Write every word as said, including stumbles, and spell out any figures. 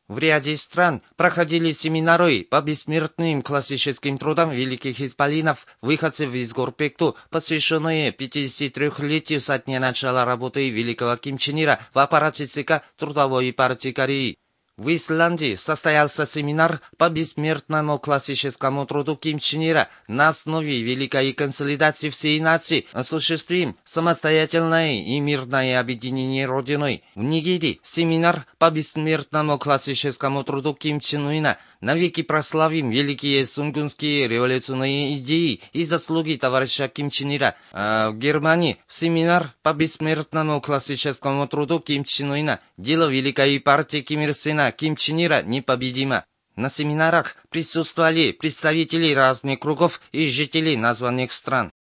В ряде стран проходили семинары по бессмертным классическим трудам великих исполинов, выходцев из Горпекту, посвященные пятидесятитрёхлетию со дня начала работы великого Ким Чен Ира в аппарате ЦК Трудовой партии Кореи. В Исландии состоялся семинар по бессмертному классическому труду Ким Чен Ира на основе великой консолидации всей нации, осуществим самостоятельное и мирное объединение Родиной. В Нигерии семинар по бессмертному классическому труду Ким Чен Ына, навеки прославим великие сунгунские революционные идеи и заслуги товарища Ким Чен Ира. А в Германии семинар по бессмертному классическому труду Ким Чен Ына, дело великой партии Ким Ир Сена Ким Чен Ира непобедимо. На семинарах присутствовали представители разных кругов и жителей названных стран.